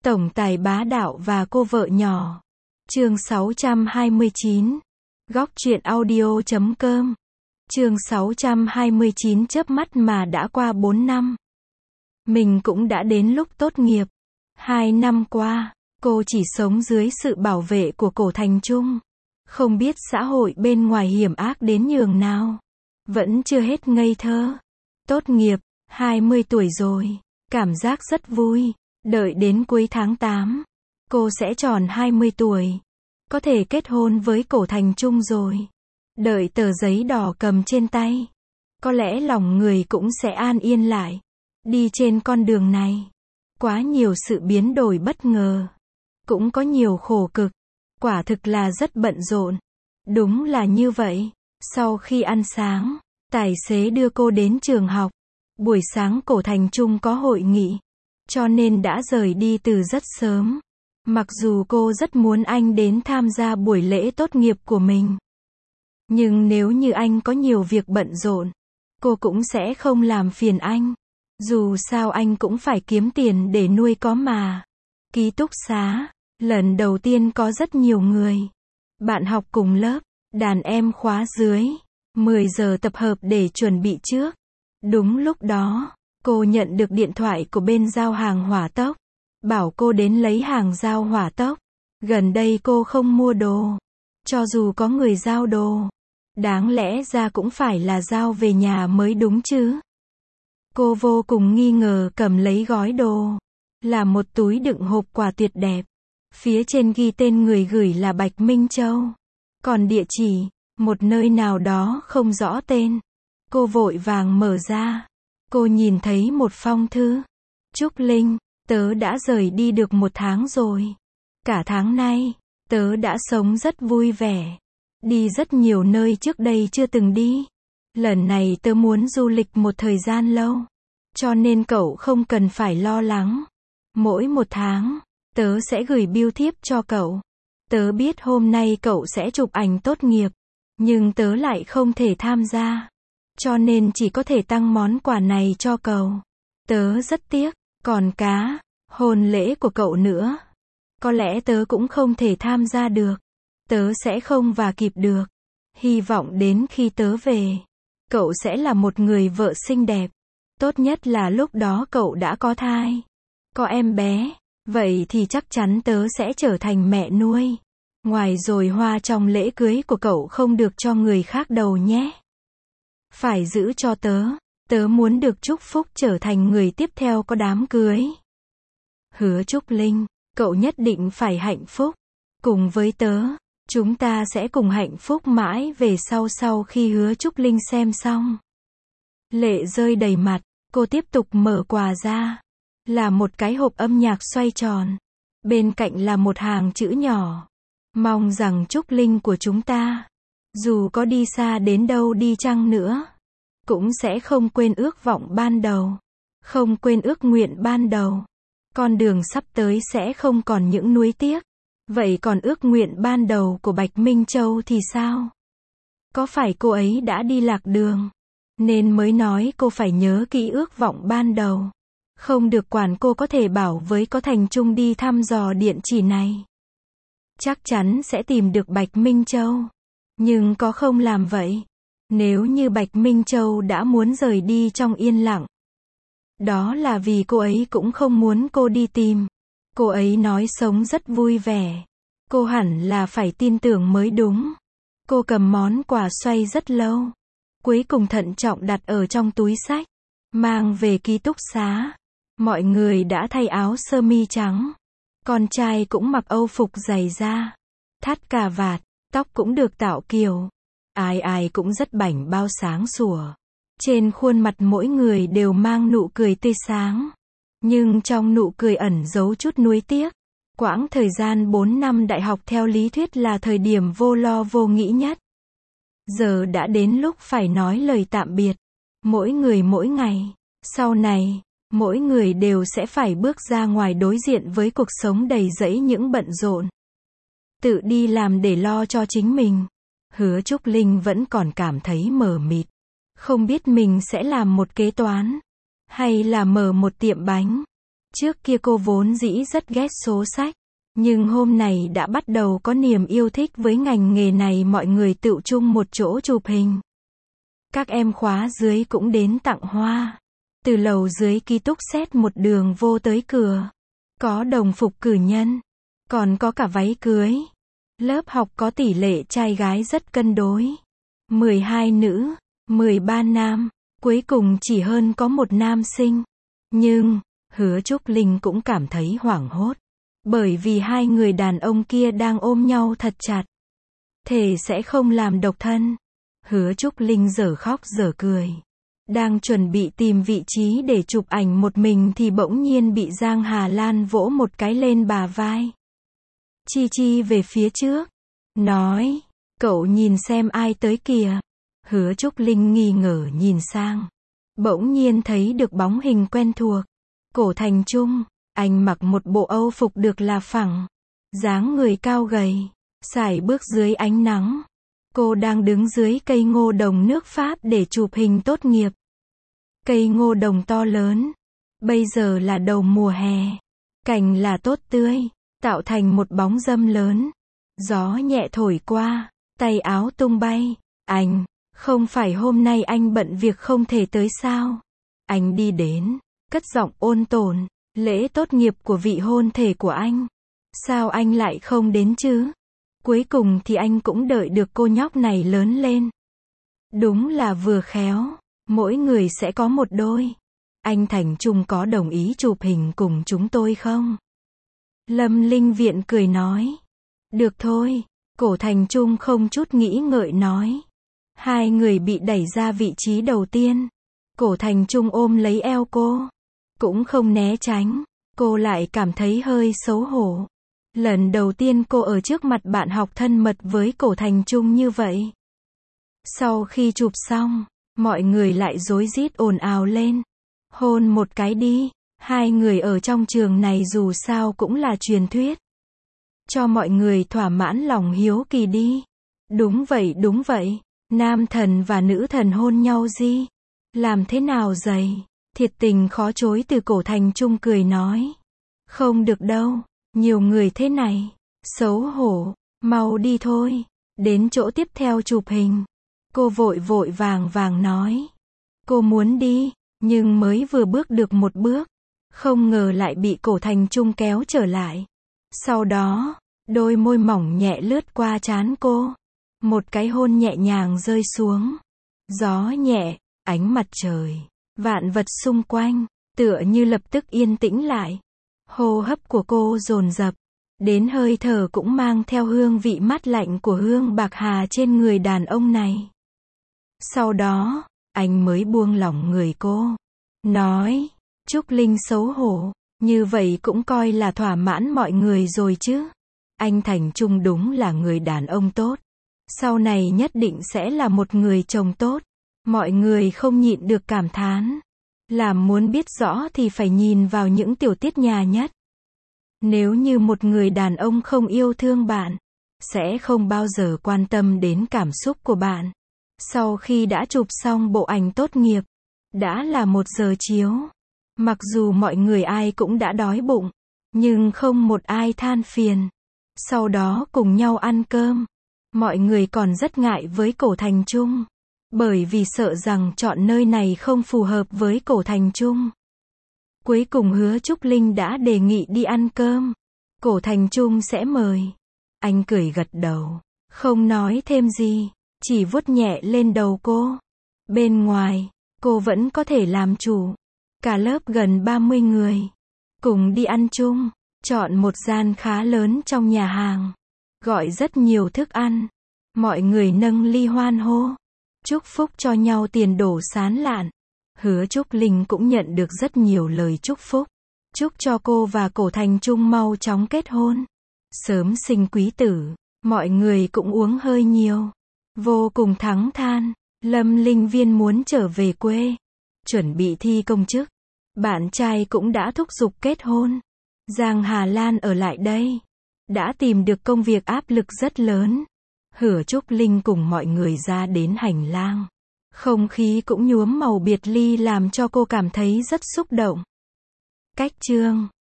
Tổng tài bá đạo và cô vợ nhỏ. Chương 629. Góc truyện audio.com. Chương 629 chớp mắt mà đã qua 4 năm. Mình cũng đã đến lúc tốt nghiệp. 2 năm qua, cô chỉ sống dưới sự bảo vệ của Cổ Thành Trung. Không biết xã hội bên ngoài hiểm ác đến nhường nào. Vẫn chưa hết ngây thơ. Tốt nghiệp, 20 tuổi rồi. Cảm giác rất vui. Đợi đến cuối tháng 8, cô sẽ tròn 20 tuổi. Có thể kết hôn với Cổ Thành Trung rồi. Đợi tờ giấy đỏ cầm trên tay. Có lẽ lòng người cũng sẽ an yên lại. Đi trên con đường này. Quá nhiều sự biến đổi bất ngờ. Cũng có nhiều khổ cực. Quả thực là rất bận rộn. Đúng là như vậy. Sau khi ăn sáng, tài xế đưa cô đến trường học. Buổi sáng Cổ Thành Trung có hội nghị. Cho nên đã rời đi từ rất sớm. Mặc dù cô rất muốn anh đến tham gia buổi lễ tốt nghiệp của mình. Nhưng nếu như anh có nhiều việc bận rộn, cô cũng sẽ không làm phiền anh. Dù sao anh cũng phải kiếm tiền để nuôi có mà. Ký túc xá, lần đầu tiên có rất nhiều người. Bạn học cùng lớp, đàn em khóa dưới. 10 giờ tập hợp để chuẩn bị trước. Đúng lúc đó, cô nhận được điện thoại của bên giao hàng hỏa tốc. Bảo cô đến lấy hàng giao hỏa tốc. Gần đây cô không mua đồ. Cho dù có người giao đồ, đáng lẽ ra cũng phải là giao về nhà mới đúng chứ. Cô vô cùng nghi ngờ cầm lấy gói đồ. Là một túi đựng hộp quà tuyệt đẹp. Phía trên ghi tên người gửi là Bạch Minh Châu. Còn địa chỉ, một nơi nào đó không rõ tên. Cô vội vàng mở ra. Cô nhìn thấy một phong thư. Trúc Linh, tớ đã rời đi được 1 tháng rồi. Cả tháng nay, tớ đã sống rất vui vẻ. Đi rất nhiều nơi trước đây chưa từng đi. Lần này tớ muốn du lịch một thời gian lâu. Cho nên cậu không cần phải lo lắng. Mỗi 1 tháng, tớ sẽ gửi bưu thiếp cho cậu. Tớ biết hôm nay cậu sẽ chụp ảnh tốt nghiệp. Nhưng tớ lại không thể tham gia. Cho nên chỉ có thể tăng món quà này cho cậu. Tớ rất tiếc. Còn hôn lễ của cậu nữa. Có lẽ tớ cũng không thể tham gia được. Tớ sẽ không và kịp được. Hy vọng đến khi tớ về, cậu sẽ là một người vợ xinh đẹp. Tốt nhất là lúc đó cậu đã có thai. Có em bé. Vậy thì chắc chắn tớ sẽ trở thành mẹ nuôi. Ngoài rồi hoa trong lễ cưới của cậu không được cho người khác đầu nhé. Phải giữ cho tớ. Tớ muốn được chúc phúc trở thành người tiếp theo có đám cưới. Hứa Trúc Linh, cậu nhất định phải hạnh phúc. Cùng với tớ, chúng ta sẽ cùng hạnh phúc mãi về sau khi Hứa Trúc Linh xem xong. Lệ rơi đầy mặt, cô tiếp tục mở quà ra. Là một cái hộp âm nhạc xoay tròn. Bên cạnh là một hàng chữ nhỏ. Mong rằng Trúc Linh của chúng ta, dù có đi xa đến đâu đi chăng nữa, cũng sẽ không quên ước vọng ban đầu. Không quên ước nguyện ban đầu. Con đường sắp tới sẽ không còn những nuối tiếc. Vậy còn ước nguyện ban đầu của Bạch Minh Châu thì sao? Có phải cô ấy đã đi lạc đường, nên mới nói cô phải nhớ kỹ ước vọng ban đầu? Không được quản, cô có thể bảo với Có Thành Trung đi thăm dò địa chỉ này. Chắc chắn sẽ tìm được Bạch Minh Châu. Nhưng có không làm vậy? Nếu như Bạch Minh Châu đã muốn rời đi trong yên lặng, đó là vì cô ấy cũng không muốn cô đi tìm. Cô ấy nói sống rất vui vẻ. Cô hẳn là phải tin tưởng mới đúng. Cô cầm món quà xoay rất lâu. Cuối cùng thận trọng đặt ở trong túi xách. Mang về ký túc xá. Mọi người đã thay áo sơ mi trắng. Con trai cũng mặc âu phục dày da. Thắt cà vạt, tóc cũng được tạo kiểu. Ai ai cũng rất bảnh bao sáng sủa. Trên khuôn mặt mỗi người đều mang nụ cười tươi sáng. Nhưng trong nụ cười ẩn giấu chút nuối tiếc. Quãng thời gian 4 năm đại học theo lý thuyết là thời điểm vô lo vô nghĩ nhất. Giờ đã đến lúc phải nói lời tạm biệt. Mỗi người mỗi ngày. Sau này, mỗi người đều sẽ phải bước ra ngoài đối diện với cuộc sống đầy rẫy những bận rộn. Tự đi làm để lo cho chính mình. Hứa Trúc Linh vẫn còn cảm thấy mờ mịt. Không biết mình sẽ làm một kế toán, hay là mở một tiệm bánh. Trước kia cô vốn dĩ rất ghét số sách, nhưng hôm nay đã bắt đầu có niềm yêu thích với ngành nghề này. Mọi người tựu chung một chỗ chụp hình. Các em khóa dưới cũng đến tặng hoa. Từ lầu dưới ký túc xét một đường vô tới cửa. Có đồng phục cử nhân, còn có cả váy cưới. Lớp học có tỷ lệ trai gái rất cân đối. 12 nữ, 13 nam, cuối cùng chỉ hơn có một nam sinh. Nhưng, Hứa Trúc Linh cũng cảm thấy hoảng hốt. Bởi vì hai người đàn ông kia đang ôm nhau thật chặt. Thề sẽ không làm độc thân. Hứa Trúc Linh dở khóc dở cười. Đang chuẩn bị tìm vị trí để chụp ảnh một mình thì bỗng nhiên bị Giang Hà Lan vỗ một cái lên bả vai. Chi chi về phía trước. Nói, cậu nhìn xem ai tới kìa. Hứa Trúc Linh nghi ngờ nhìn sang. Bỗng nhiên thấy được bóng hình quen thuộc. Cổ Thành Trung, anh mặc một bộ Âu phục được là phẳng. Dáng người cao gầy, sải bước dưới ánh nắng. Cô đang đứng dưới cây ngô đồng nước Pháp để chụp hình tốt nghiệp. Cây ngô đồng to lớn. Bây giờ là đầu mùa hè. Cành là tốt tươi, tạo thành một bóng râm lớn. Gió nhẹ thổi qua, tay áo tung bay. Anh, không phải hôm nay anh bận việc không thể tới sao? Anh đi đến, cất giọng ôn tồn. Lễ tốt nghiệp của vị hôn thê của anh. Sao anh lại không đến chứ? Cuối cùng thì anh cũng đợi được cô nhóc này lớn lên. Đúng là vừa khéo, mỗi người sẽ có một đôi. Anh Thành Trung có đồng ý chụp hình cùng chúng tôi không? Lâm Linh Viện cười nói. Được thôi, Cổ Thành Trung không chút nghĩ ngợi nói. Hai người bị đẩy ra vị trí đầu tiên. Cổ Thành Trung ôm lấy eo cô. Cũng không né tránh, cô lại cảm thấy hơi xấu hổ. Lần đầu tiên cô ở trước mặt bạn học thân mật với Cổ Thành Trung như vậy. Sau khi chụp xong, mọi người lại rối rít ồn ào lên. Hôn một cái đi, hai người ở trong trường này dù sao cũng là truyền thuyết. Cho mọi người thỏa mãn lòng hiếu kỳ đi. Đúng vậy, nam thần và nữ thần hôn nhau gì? Làm thế nào dày? Thiệt tình khó chối từ Cổ Thành Trung cười nói. Không được đâu, nhiều người thế này. Xấu hổ, mau đi thôi. Đến chỗ tiếp theo chụp hình. Cô vội vàng nói. Cô muốn đi, nhưng mới vừa bước được một bước. Không ngờ lại bị Cổ Thành Trung kéo trở lại. Sau đó, đôi môi mỏng nhẹ lướt qua trán cô. Một cái hôn nhẹ nhàng rơi xuống. Gió nhẹ, ánh mặt trời, vạn vật xung quanh, tựa như lập tức yên tĩnh lại. Hô hấp của cô dồn dập, đến hơi thở cũng mang theo hương vị mát lạnh của hương bạc hà trên người đàn ông này. Sau đó, anh mới buông lỏng người cô. Nói, Trúc Linh xấu hổ, như vậy cũng coi là thỏa mãn mọi người rồi chứ. Anh Thành Trung đúng là người đàn ông tốt. Sau này nhất định sẽ là một người chồng tốt. Mọi người không nhịn được cảm thán. Làm muốn biết rõ thì phải nhìn vào những tiểu tiết nhà nhất. Nếu như một người đàn ông không yêu thương bạn, sẽ không bao giờ quan tâm đến cảm xúc của bạn. Sau khi đã chụp xong bộ ảnh tốt nghiệp, đã là 1 giờ chiếu. Mặc dù mọi người ai cũng đã đói bụng, nhưng không một ai than phiền. Sau đó cùng nhau ăn cơm. Mọi người còn rất ngại với Cổ Thành Trung. Bởi vì sợ rằng chọn nơi này không phù hợp với Cổ Thành Trung. Cuối cùng Hứa Trúc Linh đã đề nghị đi ăn cơm. Cổ Thành Trung sẽ mời. Anh cười gật đầu. Không nói thêm gì. Chỉ vuốt nhẹ lên đầu cô. Bên ngoài, cô vẫn có thể làm chủ. Cả lớp gần 30 người. Cùng đi ăn chung. Chọn một gian khá lớn trong nhà hàng. Gọi rất nhiều thức ăn. Mọi người nâng ly hoan hô. Chúc phúc cho nhau tiền đổ sán lạn. Hứa Trúc Linh cũng nhận được rất nhiều lời chúc phúc. Chúc cho cô và Cổ Thành Trung mau chóng kết hôn. Sớm sinh quý tử. Mọi người cũng uống hơi nhiều. Vô cùng thắng than. Lâm Linh Viên muốn trở về quê. Chuẩn bị thi công chức. Bạn trai cũng đã thúc giục kết hôn. Giang Hà Lan ở lại đây. Đã tìm được công việc áp lực rất lớn. Hứa Trúc Linh cùng mọi người ra đến hành lang. Không khí cũng nhuốm màu biệt ly làm cho cô cảm thấy rất xúc động. Cách chương